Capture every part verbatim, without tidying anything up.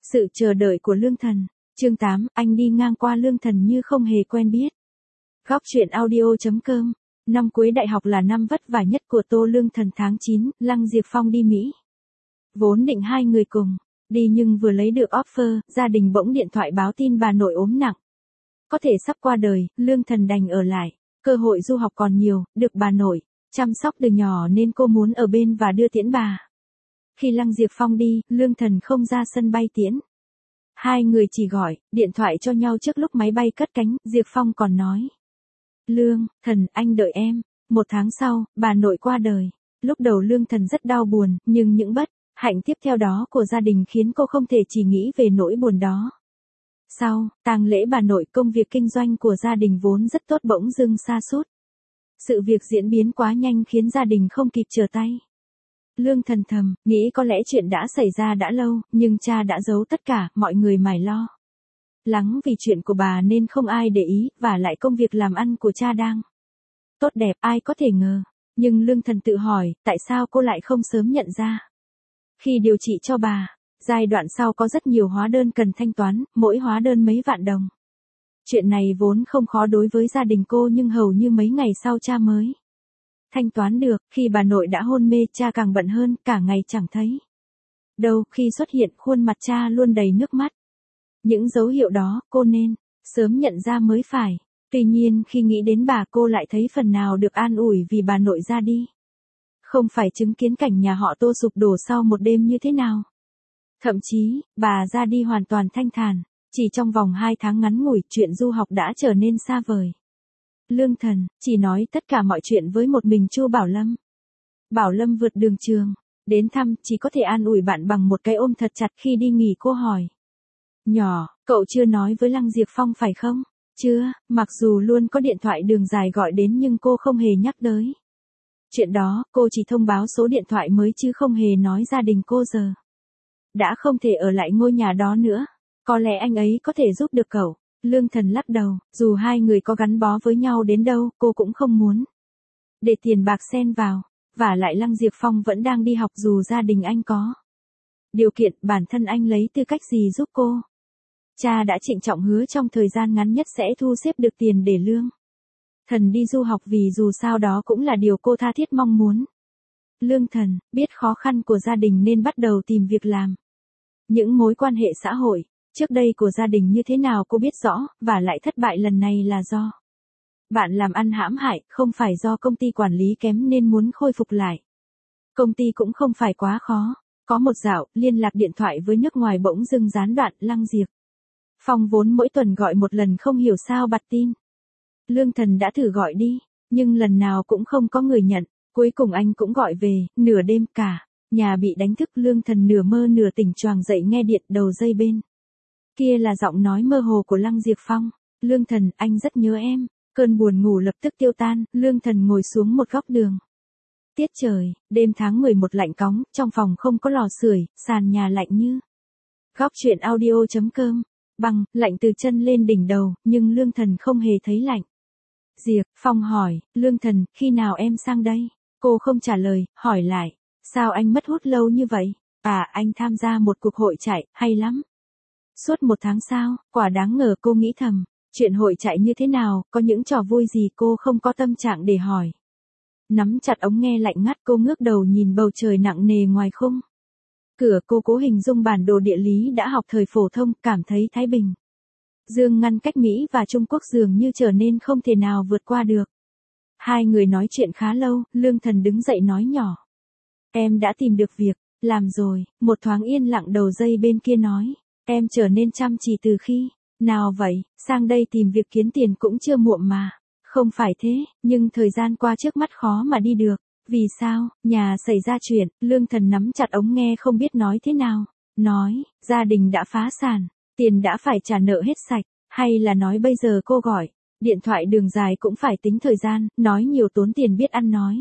Sự chờ đợi của Lương Thần. Chương tám, anh đi ngang qua Lương Thần như không hề quen biết. Góc truyện audio chấm com. Năm cuối đại học là năm vất vả nhất của Tô Lương Thần. Tháng chín, Lăng Diệp Phong đi Mỹ. Vốn định hai người cùng đi nhưng vừa lấy được offer, gia đình bỗng điện thoại báo tin bà nội ốm nặng. Có thể sắp qua đời, Lương Thần đành ở lại. Cơ hội du học còn nhiều, được bà nội chăm sóc từ nhỏ nên cô muốn ở bên và đưa tiễn bà. Khi Lăng Diệp Phong đi, Lương Thần không ra sân bay tiễn. Hai người chỉ gọi điện thoại cho nhau trước lúc máy bay cất cánh. Diệp Phong còn nói: Lương Thần, anh đợi em. Một tháng sau, bà nội qua đời. Lúc đầu Lương Thần rất đau buồn, nhưng những bất hạnh tiếp theo đó của gia đình khiến cô không thể chỉ nghĩ về nỗi buồn đó. Sau tang lễ bà nội, công việc kinh doanh của gia đình vốn rất tốt bỗng dưng sa sút. Sự việc diễn biến quá nhanh khiến gia đình không kịp trở tay. Lương Thần thầm nghĩ có lẽ chuyện đã xảy ra đã lâu, nhưng cha đã giấu tất cả, mọi người mải lo lắng vì chuyện của bà nên không ai để ý, và lại công việc làm ăn của cha đang tốt đẹp, ai có thể ngờ. Nhưng Lương Thần tự hỏi, tại sao cô lại không sớm nhận ra. Khi điều trị cho bà, giai đoạn sau có rất nhiều hóa đơn cần thanh toán, mỗi hóa đơn mấy vạn đồng. Chuyện này vốn không khó đối với gia đình cô, nhưng hầu như mấy ngày sau cha mới thanh toán được. Khi bà nội đã hôn mê, cha càng bận hơn, cả ngày chẳng thấy đâu. Khi xuất hiện, khuôn mặt cha luôn đầy nước mắt. Những dấu hiệu đó, cô nên sớm nhận ra mới phải. Tuy nhiên khi nghĩ đến bà, cô lại thấy phần nào được an ủi vì bà nội ra đi không phải chứng kiến cảnh nhà họ Tô sụp đổ sau một đêm như thế nào. Thậm chí, bà ra đi hoàn toàn thanh thản. Chỉ trong vòng hai tháng ngắn ngủi, chuyện du học đã trở nên xa vời. Lương Thần chỉ nói tất cả mọi chuyện với một mình Chu Bảo Lâm. Bảo Lâm vượt đường trường đến thăm, chỉ có thể an ủi bạn bằng một cái ôm thật chặt. Khi đi nghỉ cô hỏi: Nhỏ, cậu chưa nói với Lăng Diệp Phong phải không? Chưa. Mặc dù luôn có điện thoại đường dài gọi đến nhưng cô không hề nhắc tới chuyện đó. Cô chỉ thông báo số điện thoại mới chứ không hề nói gia đình cô giờ đã không thể ở lại ngôi nhà đó nữa. Có lẽ anh ấy có thể giúp được cậu. Lương Thần lắc đầu, dù hai người có gắn bó với nhau đến đâu, cô cũng không muốn để tiền bạc xen vào. Và lại Lăng Diệp Phong vẫn đang đi học, dù gia đình anh có điều kiện, bản thân anh lấy tư cách gì giúp cô. Cha đã trịnh trọng hứa trong thời gian ngắn nhất sẽ thu xếp được tiền để Lương Thần đi du học, vì dù sao đó cũng là điều cô tha thiết mong muốn. Lương Thần biết khó khăn của gia đình nên bắt đầu tìm việc làm. Những mối quan hệ xã hội trước đây của gia đình như thế nào cô biết rõ, và lại thất bại lần này là do bạn làm ăn hãm hại, không phải do công ty quản lý kém nên muốn khôi phục lại. Công ty cũng không phải quá khó. Có một dạo, liên lạc điện thoại với nước ngoài bỗng dưng gián đoạn. Lăng Diệp Phong vốn mỗi tuần gọi một lần không hiểu sao bặt tin. Lương Thần đã thử gọi đi, nhưng lần nào cũng không có người nhận. Cuối cùng anh cũng gọi về, nửa đêm cả nhà bị đánh thức. Lương Thần nửa mơ nửa tỉnh choàng dậy nghe điện, đầu dây bên kia là giọng nói mơ hồ của Lăng Diệp Phong. Lương Thần, anh rất nhớ em. Cơn buồn ngủ lập tức tiêu tan, Lương Thần ngồi xuống một góc đường. Tiết trời, đêm tháng mười một lạnh cóng, trong phòng không có lò sưởi, sàn nhà lạnh như. Góc truyện audio chấm com. Băng, lạnh từ chân lên đỉnh đầu, nhưng Lương Thần không hề thấy lạnh. Diệp Phong hỏi: Lương Thần, khi nào em sang đây? Cô không trả lời, hỏi lại: Sao anh mất hút lâu như vậy? À, anh tham gia một cuộc hội trại, hay lắm. Suốt một tháng sao? Quả đáng ngờ, cô nghĩ thầm. Chuyện hội trại như thế nào, có những trò vui gì, cô không có tâm trạng để hỏi. Nắm chặt ống nghe lạnh ngắt, cô ngước đầu nhìn bầu trời nặng nề ngoài khung cửa. Cô cố hình dung bản đồ địa lý đã học thời phổ thông, cảm thấy Thái Bình Dương ngăn cách Mỹ và Trung Quốc dường như trở nên không thể nào vượt qua được. Hai người nói chuyện khá lâu, Lương Thần đứng dậy nói nhỏ: Em đã tìm được việc làm rồi. Một thoáng yên lặng, đầu dây bên kia nói: Em trở nên chăm chỉ từ khi nào vậy? Sang đây tìm việc kiếm tiền cũng chưa muộn mà. Không phải thế, nhưng thời gian qua trước mắt khó mà đi được. Vì sao? Nhà xảy ra chuyện. Lương Thần nắm chặt ống nghe không biết nói thế nào. Nói, gia đình đã phá sản, tiền đã phải trả nợ hết sạch. Hay là nói bây giờ cô gọi điện thoại đường dài cũng phải tính thời gian, nói nhiều tốn tiền biết ăn nói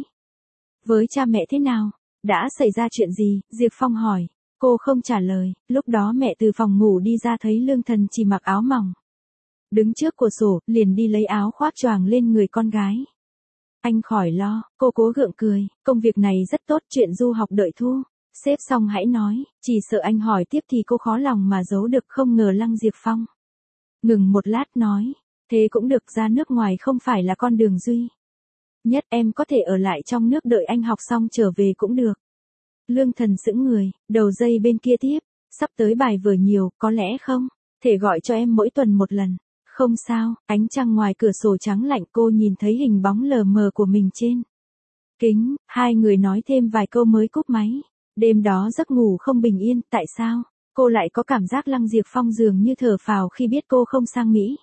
với cha mẹ thế nào? Đã xảy ra chuyện gì? Diệp Phong hỏi. Cô không trả lời. Lúc đó mẹ từ phòng ngủ đi ra thấy Lương Thần chỉ mặc áo mỏng, đứng trước cửa sổ, liền đi lấy áo khoác choàng lên người con gái. Anh khỏi lo. Cô cố gượng cười. Công việc này rất tốt, chuyện du học đợi thu Xếp xong hãy nói, chỉ sợ anh hỏi tiếp thì cô khó lòng mà giấu được, không ngờ Lăng Diệp Phong. Ngừng một lát nói, thế cũng được, ra nước ngoài không phải là con đường duy nhất, em có thể ở lại trong nước đợi anh học xong trở về cũng được. Lương Thần sững người, đầu dây bên kia tiếp, sắp tới bài vở nhiều, có lẽ không thể gọi cho em mỗi tuần một lần. Không sao, ánh trăng ngoài cửa sổ trắng lạnh, cô nhìn thấy hình bóng lờ mờ của mình trên kính, hai người nói thêm vài câu mới cúp máy. Đêm đó giấc ngủ không bình yên, tại sao? Cô lại có cảm giác Lăng Diệp Phong dường như thở phào khi biết cô không sang Mỹ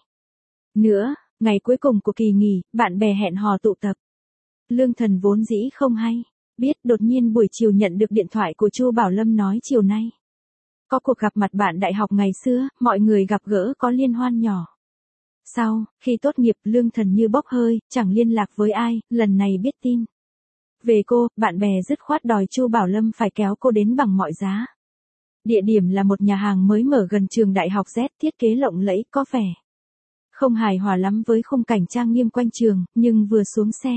nữa. Ngày cuối cùng của kỳ nghỉ, bạn bè hẹn hò tụ tập. Lương Thần vốn dĩ không hay biết, đột nhiên buổi chiều nhận được điện thoại của Chu Bảo Lâm nói chiều nay có cuộc gặp mặt bạn đại học ngày xưa, mọi người gặp gỡ có liên hoan nhỏ. Sau khi tốt nghiệp, Lương Thần như bốc hơi, chẳng liên lạc với ai, lần này biết tin về cô, bạn bè dứt khoát đòi Chu Bảo Lâm phải kéo cô đến bằng mọi giá. Địa điểm là một nhà hàng mới mở gần trường đại học Z, thiết kế lộng lẫy, có vẻ không hài hòa lắm với khung cảnh trang nghiêm quanh trường, nhưng vừa xuống xe,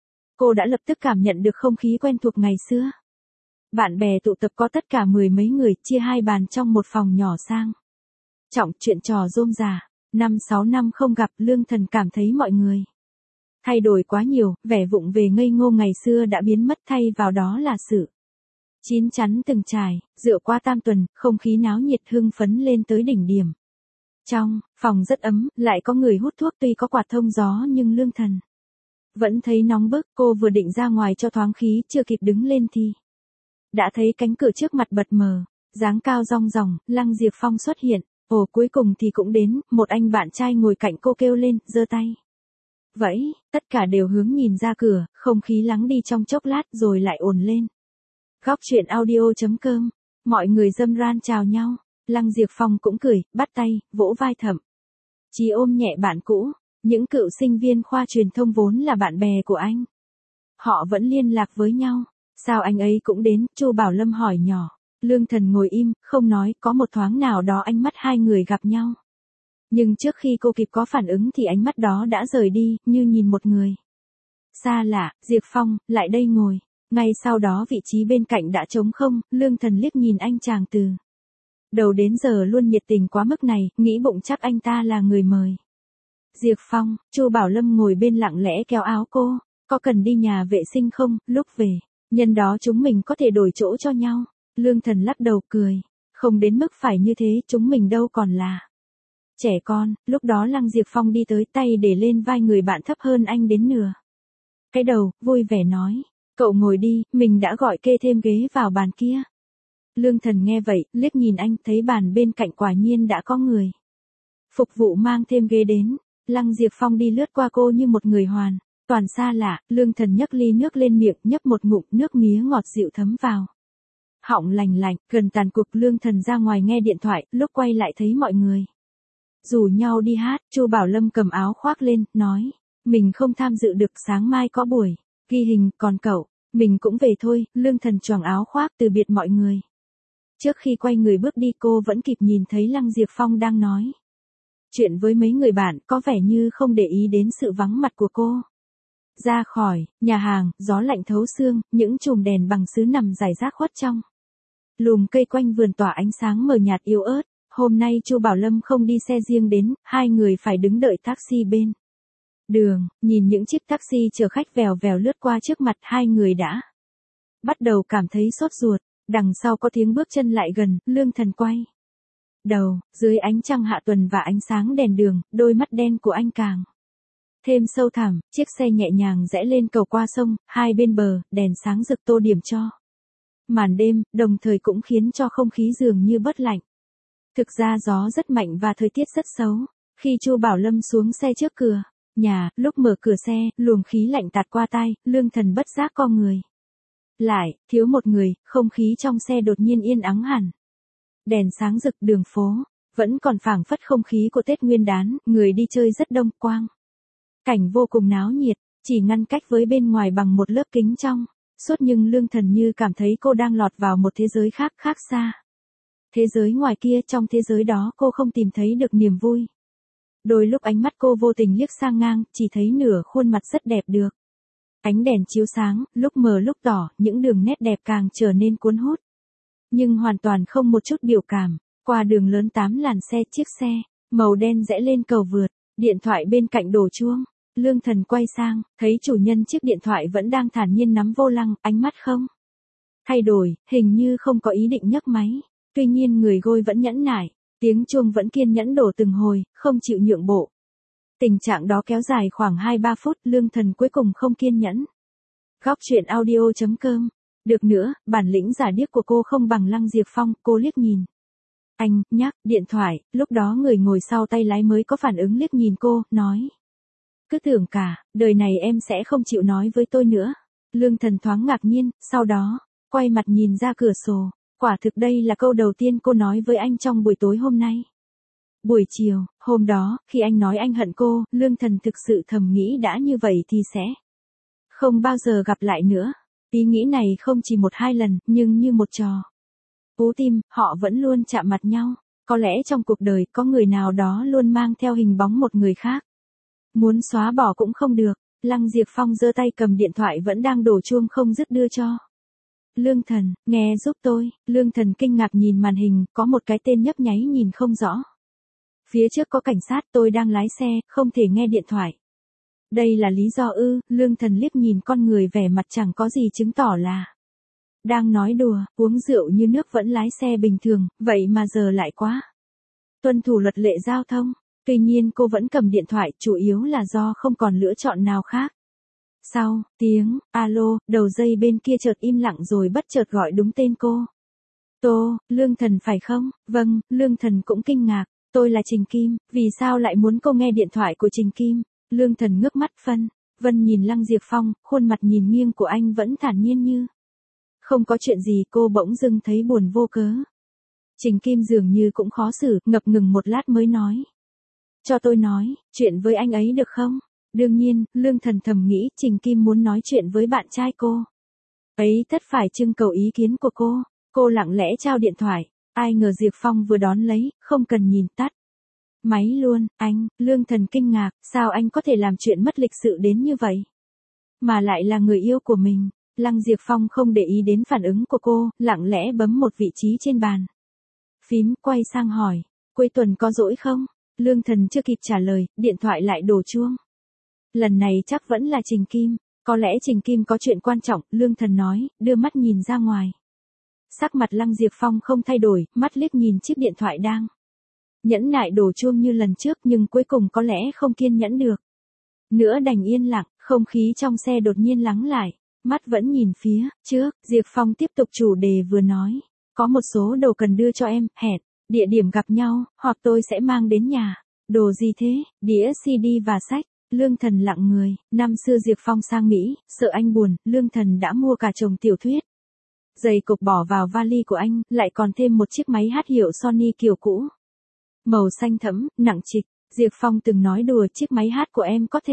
cô đã lập tức cảm nhận được không khí quen thuộc ngày xưa. Bạn bè tụ tập có tất cả mười mấy người, chia hai bàn trong một phòng nhỏ sang trọng, chuyện trò rôm rả. Năm sáu năm không gặp, Lương Thần cảm thấy mọi người thay đổi quá nhiều, vẻ vụng về ngây ngô ngày xưa đã biến mất, thay vào đó là sự chín chắn từng trải. Rượu qua tam tuần, không khí náo nhiệt hưng phấn lên tới đỉnh điểm. Trong phòng rất ấm, lại có người hút thuốc, tuy có quạt thông gió nhưng Lương Thần vẫn thấy nóng bức. Cô vừa định ra ngoài cho thoáng khí, chưa kịp đứng lên thì đã thấy cánh cửa trước mặt bật mờ, dáng cao rong ròng, Lăng Diệp Phong xuất hiện. Ồ, cuối cùng thì cũng đến, một anh bạn trai ngồi cạnh cô kêu lên, giơ tay vẫy, tất cả đều hướng nhìn ra cửa, không khí lắng đi trong chốc lát rồi lại ồn lên. Góc truyện audio.com, mọi người râm ran chào nhau, Lăng Diệp Phong cũng cười, bắt tay, vỗ vai Thẩm Chí ôm nhẹ bạn cũ, những cựu sinh viên khoa truyền thông vốn là bạn bè của anh. Họ vẫn liên lạc với nhau, sao anh ấy cũng đến, Chu Bảo Lâm hỏi nhỏ. Lương Thần ngồi im, không nói, có một thoáng nào đó ánh mắt hai người gặp nhau. Nhưng trước khi cô kịp có phản ứng thì ánh mắt đó đã rời đi, như nhìn một người xa lạ. Diệp Phong, lại đây ngồi. Ngay sau đó vị trí bên cạnh đã trống không, Lương Thần liếc nhìn anh chàng từ đầu đến giờ luôn nhiệt tình quá mức này, nghĩ bụng chắc anh ta là người mời. Diệp Phong, Chu Bảo Lâm ngồi bên lặng lẽ kéo áo cô, có cần đi nhà vệ sinh không, lúc về, nhân đó chúng mình có thể đổi chỗ cho nhau. Lương Thần lắc đầu cười, không đến mức phải như thế, chúng mình đâu còn là trẻ con. Lúc đó Lăng Diệp Phong đi tới, tay để lên vai người bạn thấp hơn anh đến nửa cái đầu, vui vẻ nói, cậu ngồi đi, mình đã gọi kê thêm ghế vào bàn kia. Lương Thần nghe vậy, liếc nhìn anh, thấy bàn bên cạnh quả nhiên đã có người phục vụ mang thêm ghế đến. Lăng Diệp Phong đi lướt qua cô như một người hoàn toàn xa lạ. Lương Thần nhấc ly nước lên miệng, nhấp một ngụm, nước mía ngọt dịu thấm vào họng lành lạnh. Gần tàn cuộc, Lương Thần ra ngoài nghe điện thoại, lúc quay lại thấy mọi người rủ nhau đi hát. Chu Bảo Lâm cầm áo khoác lên, nói, mình không tham dự được, sáng mai có buổi ghi hình, còn cậu? Mình cũng về thôi. Lương Thần choàng áo khoác từ biệt mọi người. Trước khi quay người bước đi, cô vẫn kịp nhìn thấy Lăng Diệp Phong đang nói chuyện với mấy người bạn, có vẻ như không để ý đến sự vắng mặt của cô. Ra khỏi nhà hàng, gió lạnh thấu xương, những chùm đèn bằng sứ nằm rải rác khuất trong lùm cây quanh vườn tỏa ánh sáng mờ nhạt yếu ớt. Hôm nay Chu Bảo Lâm không đi xe riêng đến, hai người phải đứng đợi taxi bên đường. Nhìn những chiếc taxi chở khách vèo vèo lướt qua trước mặt, hai người đã bắt đầu cảm thấy sốt ruột. Đằng sau có tiếng bước chân lại gần, Lương Thần quay đầu, dưới ánh trăng hạ tuần và ánh sáng đèn đường, đôi mắt đen của anh càng thêm sâu thẳm. Chiếc xe nhẹ nhàng rẽ lên cầu qua sông, hai bên bờ, đèn sáng rực tô điểm cho màn đêm, đồng thời cũng khiến cho không khí dường như bớt lạnh. Thực ra gió rất mạnh và thời tiết rất xấu. Khi Chu Bảo Lâm xuống xe trước cửa nhà, lúc mở cửa xe, luồng khí lạnh tạt qua tai, Lương Thần bất giác co người lại, thiếu một người. Không khí trong xe đột nhiên yên ắng hẳn. Đèn sáng rực, đường phố vẫn còn phảng phất không khí của Tết Nguyên đán, người đi chơi rất đông, quang cảnh vô cùng náo nhiệt, chỉ ngăn cách với bên ngoài bằng một lớp kính trong suốt, nhưng Lương Thần như cảm thấy cô đang lọt vào một thế giới khác, khác xa. Thế giới ngoài kia, trong thế giới đó cô không tìm thấy được niềm vui. Đôi lúc ánh mắt cô vô tình liếc sang ngang, chỉ thấy nửa khuôn mặt rất đẹp được ánh đèn chiếu sáng, lúc mờ lúc tỏ, những đường nét đẹp càng trở nên cuốn hút. nhưng hoàn toàn không một chút biểu cảm. Qua đường lớn tám làn xe, chiếc xe màu đen rẽ lên cầu vượt, điện thoại bên cạnh đổ chuông. Lương Thần quay sang, thấy chủ nhân chiếc điện thoại vẫn đang thản nhiên nắm vô lăng, ánh mắt không thay đổi, hình như không có ý định nhấc máy. Tuy nhiên người gôi vẫn nhẫn nại, tiếng chuông vẫn kiên nhẫn đổ từng hồi, không chịu nhượng bộ. Tình trạng đó kéo dài khoảng hai ba phút, Lương Thần cuối cùng không kiên nhẫn. Góc truyện audio chấm com. Được nữa, bản lĩnh giả điếc của cô không bằng Lăng Diệp Phong, cô liếc nhìn. Anh, nhắc, điện thoại, lúc đó người ngồi sau tay lái mới có phản ứng liếc nhìn cô, nói. Cứ tưởng cả, đời này em sẽ không chịu nói với tôi nữa. Lương Thần thoáng ngạc nhiên, sau đó, quay mặt nhìn ra cửa sổ. Quả thực đây là câu đầu tiên cô nói với anh trong buổi tối hôm nay. Buổi chiều, hôm đó, khi anh nói anh hận cô, Lương Thần thực sự thầm nghĩ đã như vậy thì sẽ không bao giờ gặp lại nữa. Ý nghĩ này không chỉ một hai lần, nhưng như một trò cú tim, họ vẫn luôn chạm mặt nhau. Có lẽ trong cuộc đời, có người nào đó luôn mang theo hình bóng một người khác. Muốn xóa bỏ cũng không được. Lăng Diệp Phong giơ tay cầm điện thoại vẫn đang đổ chuông không dứt đưa cho Lương Thần, nghe giúp tôi. Lương Thần kinh ngạc nhìn màn hình, có một cái tên nhấp nháy nhìn không rõ. Phía trước có cảnh sát, tôi đang lái xe, không thể nghe điện thoại. Đây là lý do ư? Lương Thần liếc nhìn con người vẻ mặt chẳng có gì chứng tỏ là đang nói đùa, uống rượu như nước vẫn lái xe bình thường, vậy mà giờ lại quá tuân thủ luật lệ giao thông. Tuy nhiên cô vẫn cầm điện thoại, chủ yếu là do không còn lựa chọn nào khác. Sau tiếng alo, đầu dây bên kia chợt im lặng rồi bất chợt gọi đúng tên cô. Tô, Lương Thần phải không? Vâng, Lương Thần cũng kinh ngạc. Tôi là Trình Kim, vì sao lại muốn cô nghe điện thoại của Trình Kim? Lương Thần ngước mắt phân, vân nhìn Lăng Diệp Phong, khuôn mặt nhìn nghiêng của anh vẫn thản nhiên như không có chuyện gì. Cô bỗng dưng thấy buồn vô cớ. Trình Kim dường như cũng khó xử, ngập ngừng một lát mới nói. Cho tôi nói, chuyện với anh ấy được không? Đương nhiên, Lương Thần thầm nghĩ Trình Kim muốn nói chuyện với bạn trai cô ấy tất phải trưng cầu ý kiến của cô. Cô lặng lẽ trao điện thoại, ai ngờ Diệp Phong vừa đón lấy, không cần nhìn tắt máy luôn. Anh, Lương Thần kinh ngạc, sao anh có thể làm chuyện mất lịch sự đến như vậy? Mà lại là người yêu của mình. Lăng Diệp Phong không để ý đến phản ứng của cô, lặng lẽ bấm một vị trí trên bàn phím, quay sang hỏi, cuối tuần có rỗi không? Lương Thần chưa kịp trả lời, điện thoại lại đổ chuông. Lần này chắc vẫn là Trình Kim, có lẽ Trình Kim có chuyện quan trọng, Lương Thần nói, đưa mắt nhìn ra ngoài. Sắc mặt Lăng Diệp Phong không thay đổi, mắt liếc nhìn chiếc điện thoại đang nhẫn nại đổ chuông như lần trước, nhưng cuối cùng có lẽ không kiên nhẫn được nữa đành yên lặng. Không khí trong xe đột nhiên lắng lại, mắt vẫn nhìn phía trước. Diệp Phong tiếp tục chủ đề vừa nói, có một số đồ cần đưa cho em, hẹn địa điểm gặp nhau, hoặc tôi sẽ mang đến nhà. Đồ gì thế? Đĩa xê đê và sách. Lương Thần lặng người. Năm xưa Diệp Phong sang Mỹ, sợ anh buồn, Lương Thần đã mua cả chồng tiểu thuyết dày cục bỏ vào vali của anh, lại còn thêm một chiếc máy hát hiệu Sony kiểu cũ, màu xanh thẫm, nặng trịch. Diệp Phong từng nói đùa, chiếc máy hát của em có thể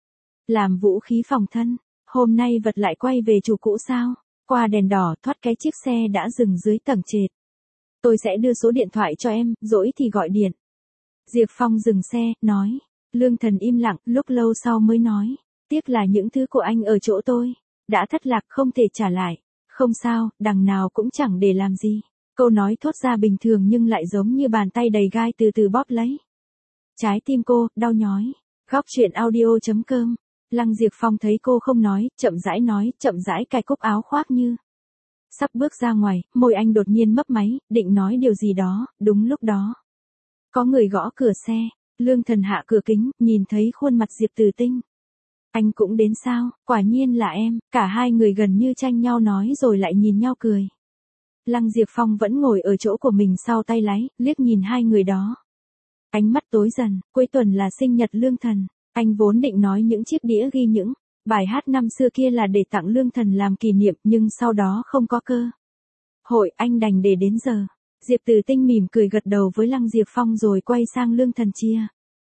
làm vũ khí phòng thân. Hôm nay vật lại quay về chủ cũ sao? Qua đèn đỏ, thoát cái chiếc xe đã dừng dưới tầng trệt. Tôi sẽ đưa số điện thoại cho em, rỗi thì gọi điện. Diệp Phong dừng xe, nói. Lương Thần im lặng, lúc lâu sau mới nói. Tiếc là những thứ của anh ở chỗ tôi đã thất lạc, không thể trả lại. Không sao, đằng nào cũng chẳng để làm gì. Câu nói thốt ra bình thường nhưng lại giống như bàn tay đầy gai từ từ bóp lấy trái tim cô, đau nhói. Góc truyện audio chấm com. Lăng Diệp Phong thấy cô không nói, chậm rãi nói, chậm rãi cài cúc áo khoác như sắp bước ra ngoài, môi anh đột nhiên mấp máy, định nói điều gì đó. Đúng lúc đó, có người gõ cửa xe. Lương Thần hạ cửa kính, nhìn thấy khuôn mặt Diệp Từ Tinh. Anh cũng đến sao? Quả nhiên là em. Cả hai người gần như tranh nhau nói rồi lại nhìn nhau cười. Lăng Diệp Phong vẫn ngồi ở chỗ của mình sau tay lái, liếc nhìn hai người đó. Ánh mắt tối dần. Cuối tuần là sinh nhật Lương Thần. Anh vốn định nói những chiếc đĩa ghi những bài hát năm xưa kia là để tặng Lương Thần làm kỷ niệm, nhưng sau đó không có cơ hội, anh đành để đến giờ. Diệp Từ Tinh mỉm cười gật đầu với Lăng Diệp Phong rồi quay sang Lương Thần chia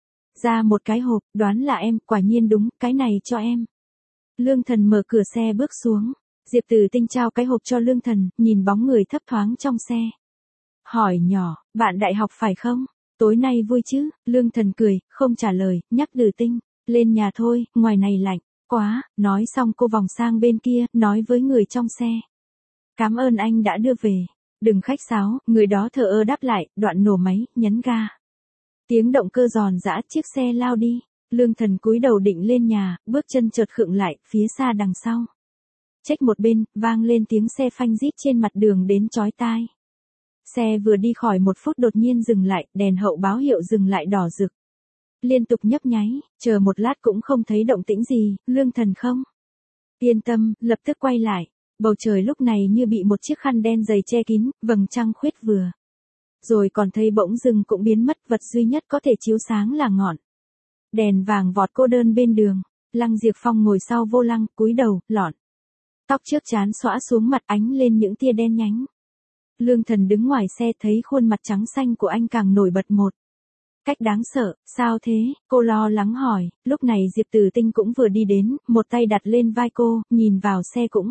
ra một cái hộp, đoán là em, quả nhiên đúng, cái này cho em. Lương Thần mở cửa xe bước xuống. Diệp Từ Tinh trao cái hộp cho Lương Thần, nhìn bóng người thấp thoáng trong xe. Hỏi nhỏ, bạn đại học phải không? Tối nay vui chứ? Lương Thần cười, không trả lời, nhắc Từ Tinh, lên nhà thôi, ngoài này lạnh quá. Nói xong cô vòng sang bên kia, nói với người trong xe. Cảm ơn anh đã đưa về. Đừng khách sáo, người đó thờ ơ đáp lại, đoạn nổ máy, nhấn ga. Tiếng động cơ giòn giã, chiếc xe lao đi. Lương Thần cúi đầu định lên nhà, bước chân chợt khựng lại, phía xa đằng sau. Chếch một bên, vang lên tiếng xe phanh rít trên mặt đường đến chói tai. Xe vừa đi khỏi một phút đột nhiên dừng lại, đèn hậu báo hiệu dừng lại đỏ rực. Liên tục nhấp nháy, chờ một lát cũng không thấy động tĩnh gì, Lương Thần không yên tâm, lập tức quay lại. Bầu trời lúc này như bị một chiếc khăn đen dày che kín, vầng trăng khuyết vừa. Rồi còn thấy bỗng dưng cũng biến mất, vật duy nhất có thể chiếu sáng là ngọn đèn vàng vọt cô đơn bên đường. Lăng Diệp Phong ngồi sau vô lăng, cúi đầu, lọn tóc trước trán xõa xuống mặt, ánh lên những tia đen nhánh. Lương Thần đứng ngoài xe thấy khuôn mặt trắng xanh của anh càng nổi bật một cách đáng sợ. Sao thế? Cô lo lắng hỏi. Lúc này Diệp Tử Tinh cũng vừa đi đến, một tay đặt lên vai cô, nhìn vào xe cũng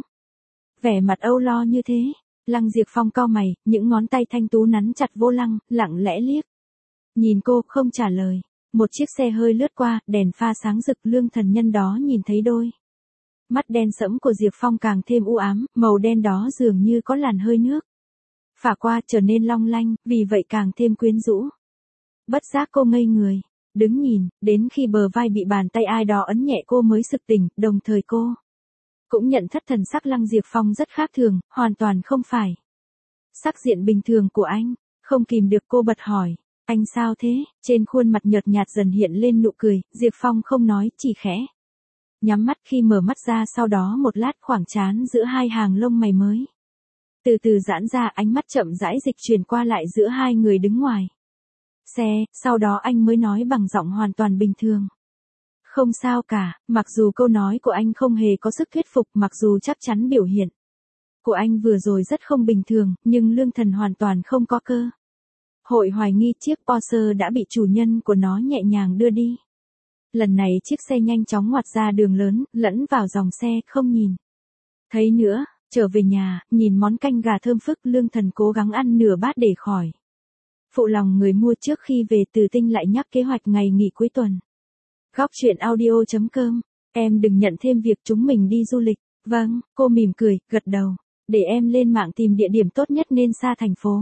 vẻ mặt âu lo như thế. Lăng Diệp Phong cau mày, những ngón tay thanh tú nắn chặt vô lăng, lặng lẽ liếc nhìn cô, không trả lời. Một chiếc xe hơi lướt qua, đèn pha sáng rực. Lương Thần nhân đó nhìn thấy đôi mắt đen sẫm của Diệp Phong càng thêm u ám, màu đen đó dường như có làn hơi nước phả qua, trở nên long lanh, vì vậy càng thêm quyến rũ. Bất giác cô ngây người, đứng nhìn, đến khi bờ vai bị bàn tay ai đó ấn nhẹ cô mới sực tỉnh, đồng thời cô cũng nhận thất thần sắc Lăng Diệp Phong rất khác thường, hoàn toàn không phải sắc diện bình thường của anh. Không kìm được cô bật hỏi, anh sao thế? Trên khuôn mặt nhợt nhạt dần hiện lên nụ cười. Diệp Phong không nói, chỉ khẽ nhắm mắt. Khi mở mắt ra sau đó một lát, khoảng trán giữa hai hàng lông mày mới từ từ giãn ra, ánh mắt chậm rãi dịch chuyển qua lại giữa hai người đứng ngoài xe, sau đó anh mới nói bằng giọng hoàn toàn bình thường. Không sao cả. Mặc dù câu nói của anh không hề có sức thuyết phục, mặc dù chắc chắn biểu hiện của anh vừa rồi rất không bình thường, nhưng Lương Thần hoàn toàn không có cơ hội hoài nghi chiếc Porsche đã bị chủ nhân của nó nhẹ nhàng đưa đi. Lần này chiếc xe nhanh chóng ngoặt ra đường lớn, lẫn vào dòng xe, không nhìn thấy nữa. Trở về nhà, nhìn món canh gà thơm phức, Lương Thần cố gắng ăn nửa bát để khỏi phụ lòng người mua. Trước khi về, Từ Tinh lại nhắc kế hoạch ngày nghỉ cuối tuần. Góc chuyện audio chấm com, em đừng nhận thêm việc chúng mình đi du lịch. Vâng, cô mỉm cười, gật đầu. Để em lên mạng tìm địa điểm tốt nhất nên xa thành phố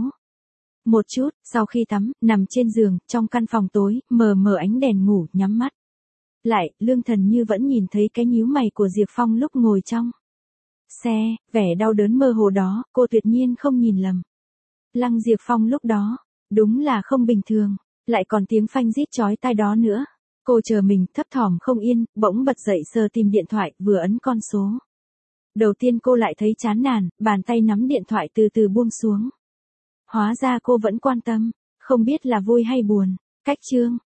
một chút. Sau khi tắm, nằm trên giường, trong căn phòng tối, mờ mờ ánh đèn ngủ, nhắm mắt lại, Lương Thần như vẫn nhìn thấy cái nhíu mày của Diệp Phong lúc ngồi trong xe, vẻ đau đớn mơ hồ đó, cô tuyệt nhiên không nhìn lầm. Lăng Diệp Phong lúc đó, đúng là không bình thường, lại còn tiếng phanh rít chói tai đó nữa. Cô chờ mình, thấp thỏm không yên, bỗng bật dậy sờ tìm điện thoại, vừa ấn con số đầu tiên cô lại thấy chán nản, bàn tay nắm điện thoại từ từ buông xuống. Hóa ra cô vẫn quan tâm, không biết là vui hay buồn. Cách chương